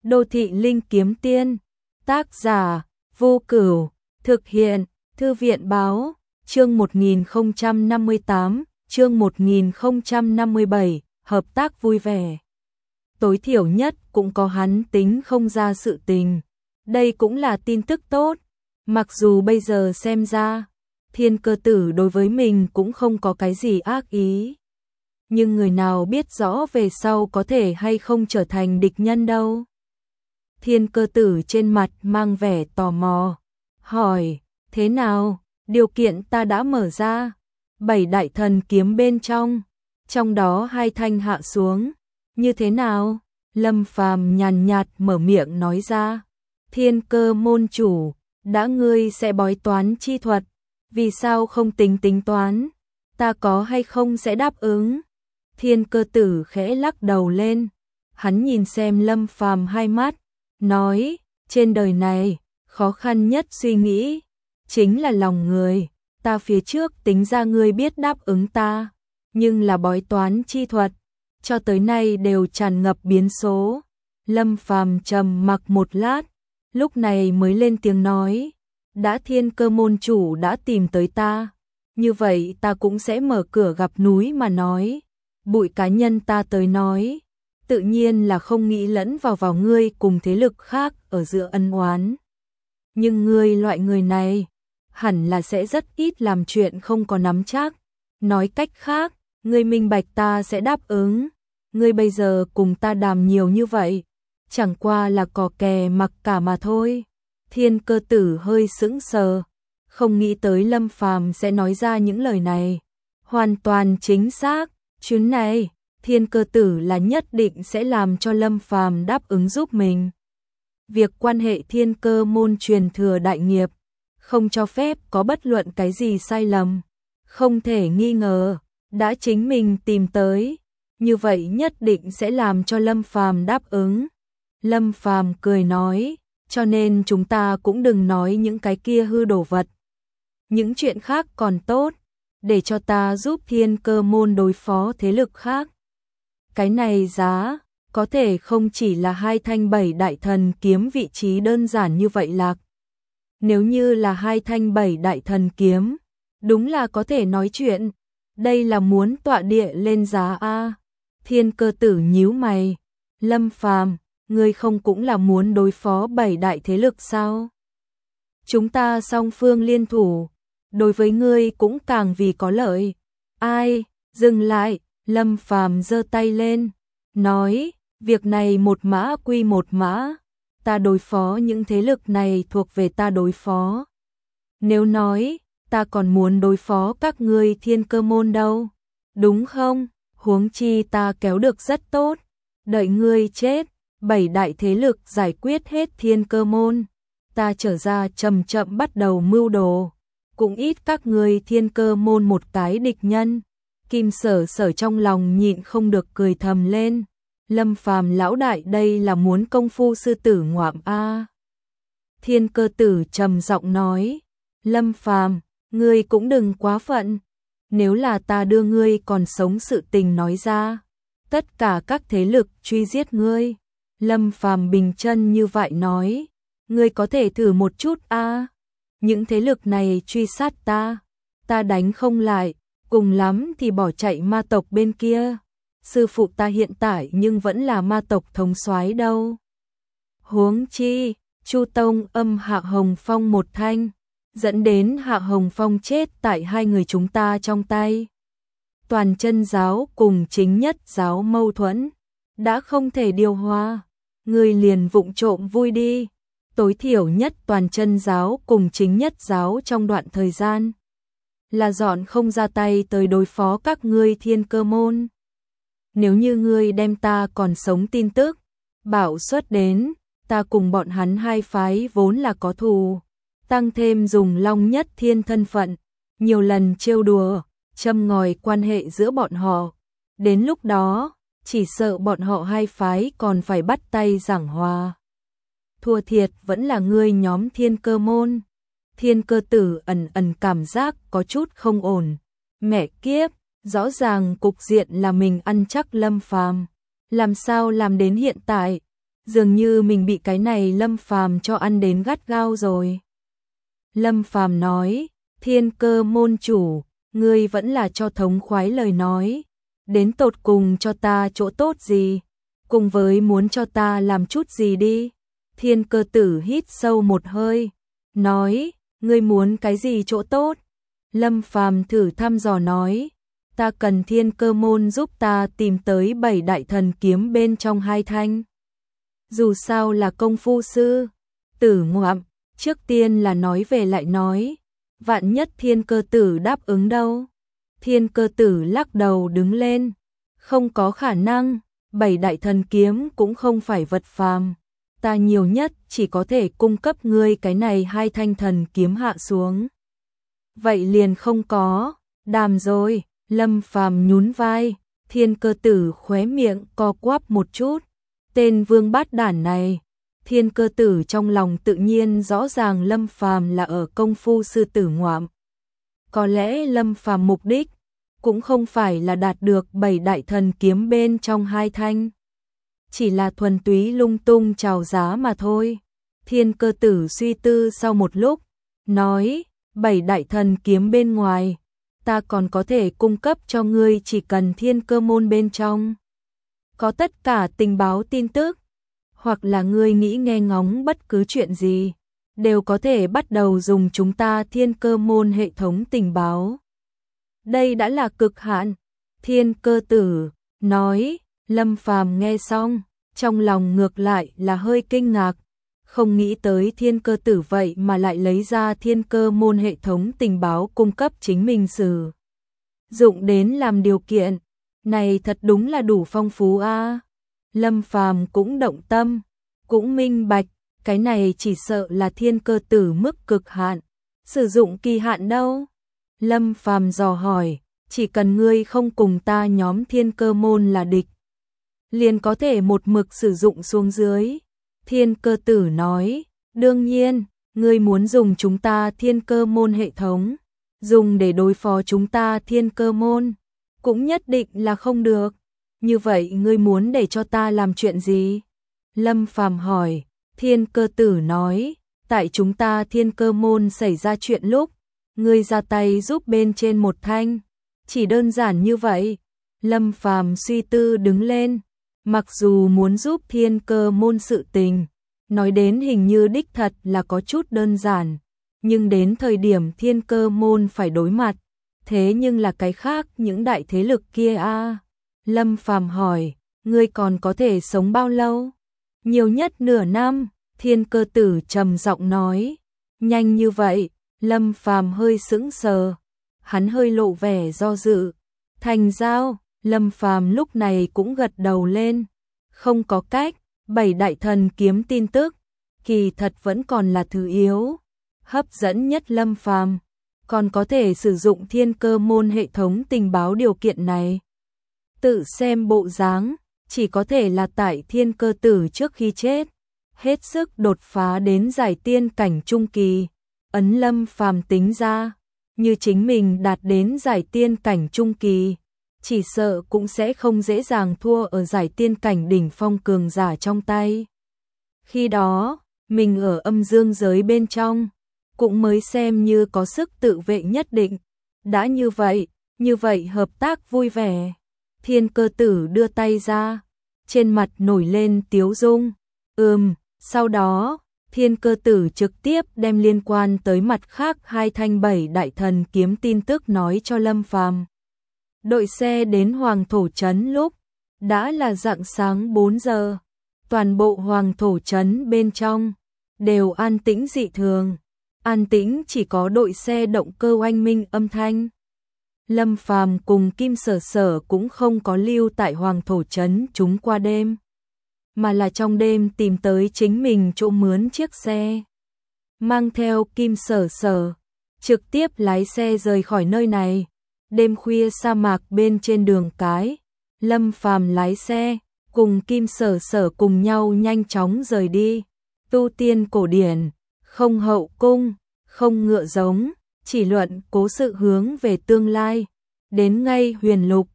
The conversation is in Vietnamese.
Đô thị linh kiếm tiên. Tác giả Vô Cửu. Thực hiện Thư viện báo. Chương 1058, chương 1057, hợp tác vui vẻ. Tối thiểu nhất cũng có hắn tính không ra sự tình. Đây cũng là tin tức tốt. Mặc dù bây giờ xem ra, Thiên Cơ Tử đối với mình cũng không có cái gì ác ý. Nhưng người nào biết rõ về sau có thể hay không trở thành địch nhân đâu. Thiên Cơ Tử trên mặt mang vẻ tò mò, hỏi, thế nào, điều kiện ta đã mở ra, 7 đại thần kiếm bên trong đó 2 thanh hạ xuống, như thế nào? Lâm Phàm nhàn nhạt mở miệng nói ra, Thiên Cơ môn chủ, đã ngươi sẽ bói toán chi thuật, vì sao không tính toán, ta có hay không sẽ đáp ứng. Thiên Cơ Tử khẽ lắc đầu lên, hắn nhìn xem Lâm Phàm hai mắt, nói, trên đời này, khó khăn nhất suy nghĩ, chính là lòng người, ta phía trước tính ra ngươi biết đáp ứng ta, nhưng là bói toán chi thuật, cho tới nay đều tràn ngập biến số. Lâm Phàm trầm mặc một lát, lúc này mới lên tiếng nói, đã Thiên Cơ môn chủ đã tìm tới ta, như vậy ta cũng sẽ mở cửa gặp núi mà nói, bụi cá nhân ta tới nói, tự nhiên là không nghĩ lẫn vào ngươi cùng thế lực khác ở giữa ân oán. Nhưng ngươi loại người này, hẳn là sẽ rất ít làm chuyện không có nắm chắc. Nói cách khác, ngươi minh bạch ta sẽ đáp ứng. Ngươi bây giờ cùng ta đàm nhiều như vậy, chẳng qua là cò kè mặc cả mà thôi. Thiên Cơ Tử hơi sững sờ, không nghĩ tới Lâm Phàm sẽ nói ra những lời này. Hoàn toàn chính xác, chuyến này, Thiên Cơ Tử là nhất định sẽ làm cho Lâm Phàm đáp ứng giúp mình. Việc quan hệ Thiên Cơ môn truyền thừa đại nghiệp, không cho phép có bất luận cái gì sai lầm, không thể nghi ngờ, đã chính mình tìm tới, như vậy nhất định sẽ làm cho Lâm Phàm đáp ứng. Lâm Phàm cười nói, cho nên chúng ta cũng đừng nói những cái kia hư đồ vật. Những chuyện khác còn tốt, để cho ta giúp Thiên Cơ môn đối phó thế lực khác. Cái này giá, có thể không chỉ là 2 thanh 7 đại thần kiếm vị trí đơn giản như vậy lạc. Nếu như là 2 thanh 7 đại thần kiếm, đúng là có thể nói chuyện, đây là muốn tọa địa lên giá a. Thiên Cơ Tử nhíu mày, Lâm Phàm, ngươi không cũng là muốn đối phó 7 đại thế lực sao? Chúng ta song phương liên thủ, đối với ngươi cũng càng vì có lợi. Ai, dừng lại, Lâm Phàm giơ tay lên, nói, việc này một mã quy một mã, ta đối phó những thế lực này thuộc về ta đối phó. Nếu nói, ta còn muốn đối phó các ngươi Thiên Cơ môn đâu, đúng không? Huống chi ta kéo được rất tốt, đợi ngươi chết, 7 đại thế lực giải quyết hết Thiên Cơ môn, ta trở ra chậm chậm bắt đầu mưu đồ, cũng ít các ngươi Thiên Cơ môn một cái địch nhân. Kim Sở Sở trong lòng nhịn không được cười thầm lên, Lâm Phàm lão đại đây là muốn công phu sư tử ngoạm a. Thiên Cơ Tử trầm giọng nói, Lâm Phàm, ngươi cũng đừng quá phận, nếu là ta đưa ngươi còn sống sự tình nói ra, tất cả các thế lực truy giết ngươi. Lâm Phàm bình chân như vậy nói, ngươi có thể thử một chút a. Những thế lực này truy sát ta đánh không lại, cùng lắm thì bỏ chạy ma tộc bên kia. Sư phụ ta hiện tại nhưng vẫn là ma tộc thống soái đâu. Huống chi, Chu Tông âm Hạ Hồng Phong một thanh, dẫn đến Hạ Hồng Phong chết tại 2 người chúng ta trong tay. Toàn chân giáo cùng chính nhất giáo mâu thuẫn, đã không thể điều hòa, người liền vụng trộm vui đi. Tối thiểu nhất toàn chân giáo cùng chính nhất giáo trong đoạn thời gian là dọn không ra tay tới đối phó các ngươi Thiên Cơ môn. Nếu như ngươi đem ta còn sống tin tức bảo xuất đến, ta cùng bọn hắn 2 phái vốn là có thù, tăng thêm dùng Long Nhất Thiên thân phận, nhiều lần trêu đùa, châm ngòi quan hệ giữa bọn họ. Đến lúc đó, chỉ sợ bọn họ 2 phái còn phải bắt tay giảng hòa. Thua thiệt vẫn là ngươi nhóm Thiên Cơ môn. Thiên Cơ Tử ẩn cảm giác có chút không ổn. Mẹ kiếp, rõ ràng cục diện là mình ăn chắc Lâm Phàm, làm sao làm đến hiện tại, Dường như mình bị cái này Lâm Phàm cho ăn đến gắt gao rồi. Lâm Phàm nói, Thiên Cơ môn chủ, ngươi vẫn là cho thống khoái lời nói, đến tột cùng cho ta chỗ tốt gì, cùng với muốn cho ta làm chút gì đi. Thiên Cơ tử hít sâu một hơi, nói, ngươi muốn cái gì chỗ tốt? Lâm Phàm thử thăm dò nói, ta cần Thiên Cơ môn giúp ta tìm tới 7 đại thần kiếm bên trong 2 thanh. Dù sao là công phu sư, Tử Ngoạm, trước tiên là nói về lại nói, vạn nhất Thiên Cơ tử đáp ứng đâu. Thiên Cơ tử lắc đầu đứng lên, không có khả năng, 7 đại thần kiếm cũng không phải vật phàm, ta nhiều nhất chỉ có thể cung cấp ngươi cái này 2 thanh thần kiếm hạ xuống. Vậy liền không có, đàm rồi. Lâm Phàm nhún vai, Thiên Cơ tử khóe miệng co quắp một chút, tên vương bát đản này. Thiên Cơ tử trong lòng tự nhiên rõ ràng Lâm Phàm là ở công phu sư Tử Ngoạm. Có lẽ Lâm Phàm mục đích cũng không phải là đạt được 7 đại thần kiếm bên trong 2 thanh, chỉ là thuần túy lung tung chào giá mà thôi. Thiên Cơ tử suy tư sau một lúc, nói, 7 đại thần kiếm bên ngoài, ta còn có thể cung cấp cho ngươi chỉ cần Thiên Cơ môn bên trong có tất cả tình báo tin tức, hoặc là ngươi nghĩ nghe ngóng bất cứ chuyện gì, đều có thể bắt đầu dùng chúng ta Thiên Cơ môn hệ thống tình báo. Đây đã là cực hạn. Thiên Cơ tử nói. Lâm Phàm nghe xong, trong lòng ngược lại là hơi kinh ngạc, không nghĩ tới Thiên Cơ tử vậy mà lại lấy ra Thiên Cơ môn hệ thống tình báo cung cấp chính mình sử dụng đến làm điều kiện, này thật đúng là đủ phong phú a. Lâm Phàm cũng động tâm, cũng minh bạch, cái này chỉ sợ là Thiên Cơ tử mức cực hạn, sử dụng kỳ hạn đâu. Lâm Phàm dò hỏi, chỉ cần ngươi không cùng ta nhóm Thiên Cơ môn là địch, liền có thể một mực sử dụng xuống dưới. Thiên Cơ tử nói, đương nhiên, ngươi muốn dùng chúng ta Thiên Cơ môn hệ thống, dùng để đối phó chúng ta Thiên Cơ môn, cũng nhất định là không được. Như vậy ngươi muốn để cho ta làm chuyện gì? Lâm Phàm hỏi. Thiên Cơ tử nói, tại chúng ta Thiên Cơ môn xảy ra chuyện lúc, ngươi ra tay giúp bên trên một thanh, chỉ đơn giản như vậy. Lâm Phàm suy tư đứng lên, mặc dù muốn giúp Thiên Cơ môn sự tình, nói đến hình như đích thật là có chút đơn giản, nhưng đến thời điểm Thiên Cơ môn phải đối mặt, thế nhưng là cái khác những đại thế lực kia a. Lâm Phàm hỏi, ngươi còn có thể sống bao lâu? Nhiều nhất nửa năm. Thiên Cơ tử trầm giọng nói. Nhanh như vậy? Lâm Phàm hơi sững sờ, hắn hơi lộ vẻ do dự. Thành giao. Lâm Phàm lúc này cũng gật đầu lên. Không có cách, 7 đại thần kiếm tin tức, kỳ thật vẫn còn là thứ yếu. Hấp dẫn nhất Lâm Phàm còn có thể sử dụng Thiên Cơ môn hệ thống tình báo điều kiện này. Tự xem bộ dáng, chỉ có thể là tại Thiên Cơ tử trước khi chết, hết sức đột phá đến giải tiên cảnh trung kỳ. Ấn Lâm Phàm tính ra, như chính mình đạt đến giải tiên cảnh trung kỳ, chỉ sợ cũng sẽ không dễ dàng thua ở giải tiên cảnh đỉnh phong cường giả trong tay. Khi đó, mình ở âm dương giới bên trong, cũng mới xem như có sức tự vệ nhất định. Đã như vậy hợp tác vui vẻ. Thiên Cơ tử đưa tay ra, trên mặt nổi lên tiếu dung. Sau đó, Thiên Cơ tử trực tiếp đem liên quan tới mặt khác 2 thanh 7 đại thần kiếm tin tức nói cho Lâm Phàm. Đội xe đến Hoàng Thổ Trấn lúc, đã là rạng sáng 4 giờ. Toàn bộ Hoàng Thổ Trấn bên trong, đều an tĩnh dị thường. An tĩnh chỉ có đội xe động cơ oanh minh âm thanh. Lâm Phàm cùng Kim Sở Sở cũng không có lưu tại Hoàng Thổ Trấn chúng qua đêm, mà là trong đêm tìm tới chính mình chỗ mướn chiếc xe. Mang theo Kim Sở Sở, trực tiếp lái xe rời khỏi nơi này. Đêm khuya sa mạc bên trên đường cái, Lâm Phàm lái xe, cùng Kim Sở Sở cùng nhau nhanh chóng rời đi. Tu tiên cổ điển, không hậu cung, không ngựa giống, chỉ luận cố sự hướng về tương lai. Đến ngay Huyền Lục,